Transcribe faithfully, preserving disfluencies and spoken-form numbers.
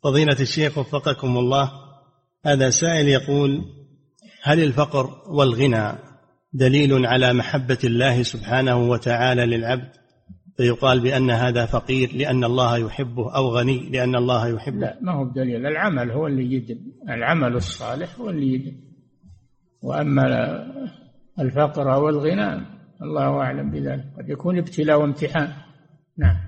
فضيلة الشيخ وفقكم الله، هذا سائل يقول: هل الفقر والغنى دليل على محبة الله سبحانه وتعالى للعبد، فيقال بأن هذا فقير لأن الله يحبه، أو غني لأن الله يحبه؟ لا، ما هو بدليل. العمل هو اللي يدل، العمل الصالح هو اللي يدل. وأما الفقر والغنى الله أعلم بذلك، قد يكون ابتلاء وامتحان. نعم.